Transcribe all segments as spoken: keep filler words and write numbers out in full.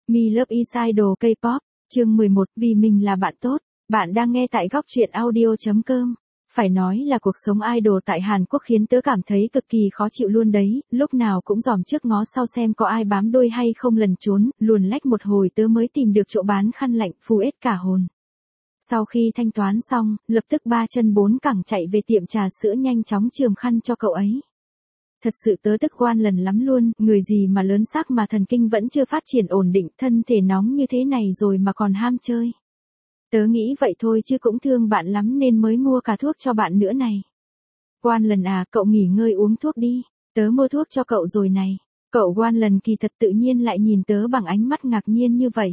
Me Love Is Idol K-pop, chương mười một, vì mình là bạn tốt. Bạn đang nghe tại góc truyện audio chấm com. Phải nói là cuộc sống idol tại Hàn Quốc khiến tớ cảm thấy cực kỳ khó chịu luôn đấy, lúc nào cũng dòm trước ngó sau xem có ai bám đuôi hay không lẩn trốn, luồn lách một hồi tớ mới tìm được chỗ bán khăn lạnh, phù ết cả hồn. Sau khi thanh toán xong, lập tức ba chân bốn cẳng chạy về tiệm trà sữa nhanh chóng chườm khăn cho cậu ấy. Thật sự tớ tức oan lần lắm luôn, người gì mà lớn xác mà thần kinh vẫn chưa phát triển ổn định, thân thể nóng như thế này rồi mà còn ham chơi. Tớ nghĩ vậy thôi chứ cũng thương bạn lắm nên mới mua cả thuốc cho bạn nữa này. Oan lần à, cậu nghỉ ngơi uống thuốc đi, tớ mua thuốc cho cậu rồi này. Cậu oan lần kỳ thật tự nhiên lại nhìn tớ bằng ánh mắt ngạc nhiên như vậy.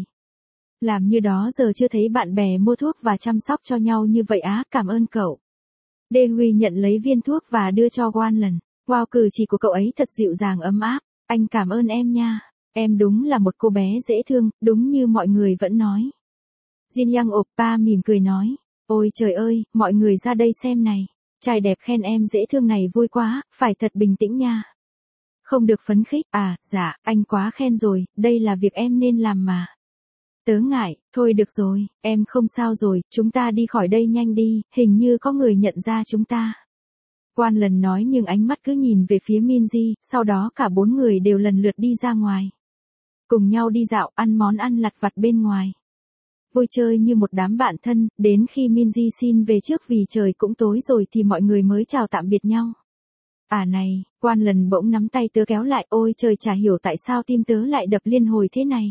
Làm như đó giờ chưa thấy bạn bè mua thuốc và chăm sóc cho nhau như vậy á, cảm ơn cậu. Đê Huy nhận lấy viên thuốc và đưa cho oan lần. Wow, cử chỉ của cậu ấy thật dịu dàng ấm áp, anh cảm ơn em nha, em đúng là một cô bé dễ thương, đúng như mọi người vẫn nói. Jin Young Oppa mỉm cười nói, ôi trời ơi, mọi người ra đây xem này, trai đẹp khen em dễ thương này vui quá, phải thật bình tĩnh nha. Không được phấn khích, à, dạ, anh quá khen rồi, đây là việc em nên làm mà. Tớ ngại, thôi được rồi, em không sao rồi, chúng ta đi khỏi đây nhanh đi, hình như có người nhận ra chúng ta. Quan lần nói nhưng ánh mắt cứ nhìn về phía Minzy, sau đó cả bốn người đều lần lượt đi ra ngoài. Cùng nhau đi dạo, ăn món ăn lặt vặt bên ngoài. Vui chơi như một đám bạn thân, đến khi Minzy xin về trước vì trời cũng tối rồi thì mọi người mới chào tạm biệt nhau. À này, quan lần bỗng nắm tay tớ kéo lại, ôi trời chả hiểu tại sao tim tớ lại đập liên hồi thế này.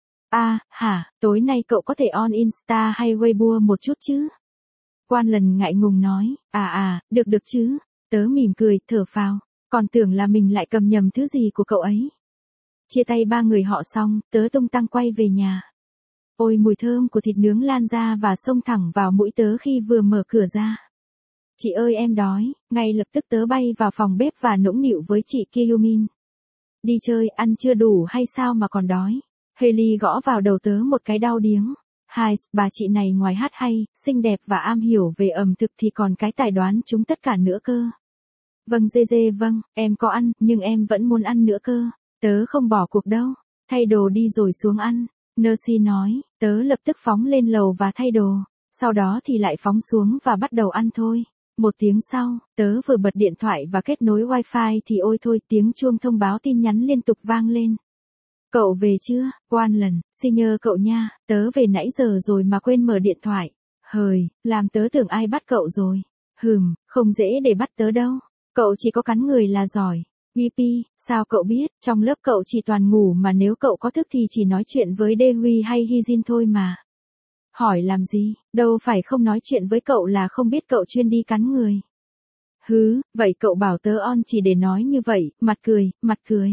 À, hả, tối nay cậu có thể on Insta hay Weibo một chút chứ? Quan lần ngại ngùng nói, à à, được được chứ. Tớ mỉm cười, thở phào, còn tưởng là mình lại cầm nhầm thứ gì của cậu ấy. Chia tay ba người họ xong, tớ tung tăng quay về nhà. Ôi mùi thơm của thịt nướng lan ra và xông thẳng vào mũi tớ khi vừa mở cửa ra. Chị ơi em đói, ngay lập tức tớ bay vào phòng bếp và nũng nịu với chị Kyumin. Đi chơi, ăn chưa đủ hay sao mà còn đói? Hailey gõ vào đầu tớ một cái đau điếng. Hai, bà chị này ngoài hát hay, xinh đẹp và am hiểu về ẩm thực thì còn cái tài đoán chúng tất cả nữa cơ. Vâng dê dê vâng, em có ăn, nhưng em vẫn muốn ăn nữa cơ. Tớ không bỏ cuộc đâu. Thay đồ đi rồi xuống ăn. Nercy nói, tớ lập tức phóng lên lầu và thay đồ. Sau đó thì lại phóng xuống và bắt đầu ăn thôi. Một tiếng sau, tớ vừa bật điện thoại và kết nối wifi thì ôi thôi tiếng chuông thông báo tin nhắn liên tục vang lên. Cậu về chưa? Quan lần, xin nhờ cậu nha, tớ về nãy giờ rồi mà quên mở điện thoại. Hời, làm tớ tưởng ai bắt cậu rồi. Hừm, không dễ để bắt tớ đâu. Cậu chỉ có cắn người là giỏi. bê pê, sao cậu biết, trong lớp cậu chỉ toàn ngủ mà nếu cậu có thức thì chỉ nói chuyện với Đê Huy hay Hyjin thôi mà. Hỏi làm gì, đâu phải không nói chuyện với cậu là không biết cậu chuyên đi cắn người. Hứ, vậy cậu bảo tớ on chỉ để nói như vậy, mặt cười, mặt cười.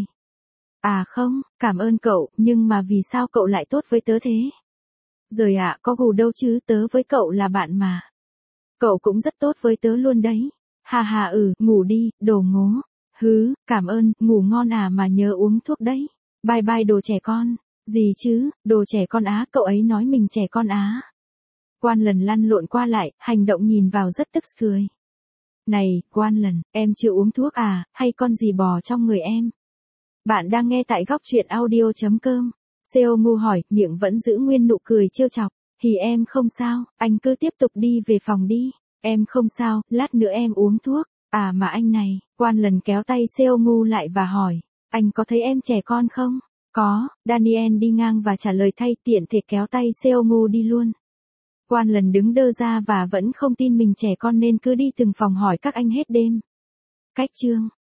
À không, cảm ơn cậu, nhưng mà vì sao cậu lại tốt với tớ thế? Rồi ạ, à, có gù đâu chứ, tớ với cậu là bạn mà. Cậu cũng rất tốt với tớ luôn đấy. Hà hà ừ, ngủ đi, đồ ngố. Hứ, cảm ơn, ngủ ngon à mà nhớ uống thuốc đấy. Bye bye đồ trẻ con. Gì chứ, đồ trẻ con á, cậu ấy nói mình trẻ con á. Quan lần lăn lộn qua lại, hành động nhìn vào rất tức cười. Này, quan lần, em chưa uống thuốc à, hay con gì bò trong người em? Bạn đang nghe tại góc truyện audio chấm com. Seo Ngu hỏi, miệng vẫn giữ nguyên nụ cười trêu chọc. Thì em không sao, anh cứ tiếp tục đi về phòng đi. Em không sao, lát nữa em uống thuốc. À mà anh này, quan lần kéo tay Seo Ngu lại và hỏi, anh có thấy em trẻ con không? Có, Daniel đi ngang và trả lời thay, tiện thể kéo tay Seo Ngu đi luôn. Quan lần đứng đơ ra và vẫn không tin mình trẻ con nên cứ đi từng phòng hỏi các anh hết đêm. Cách chương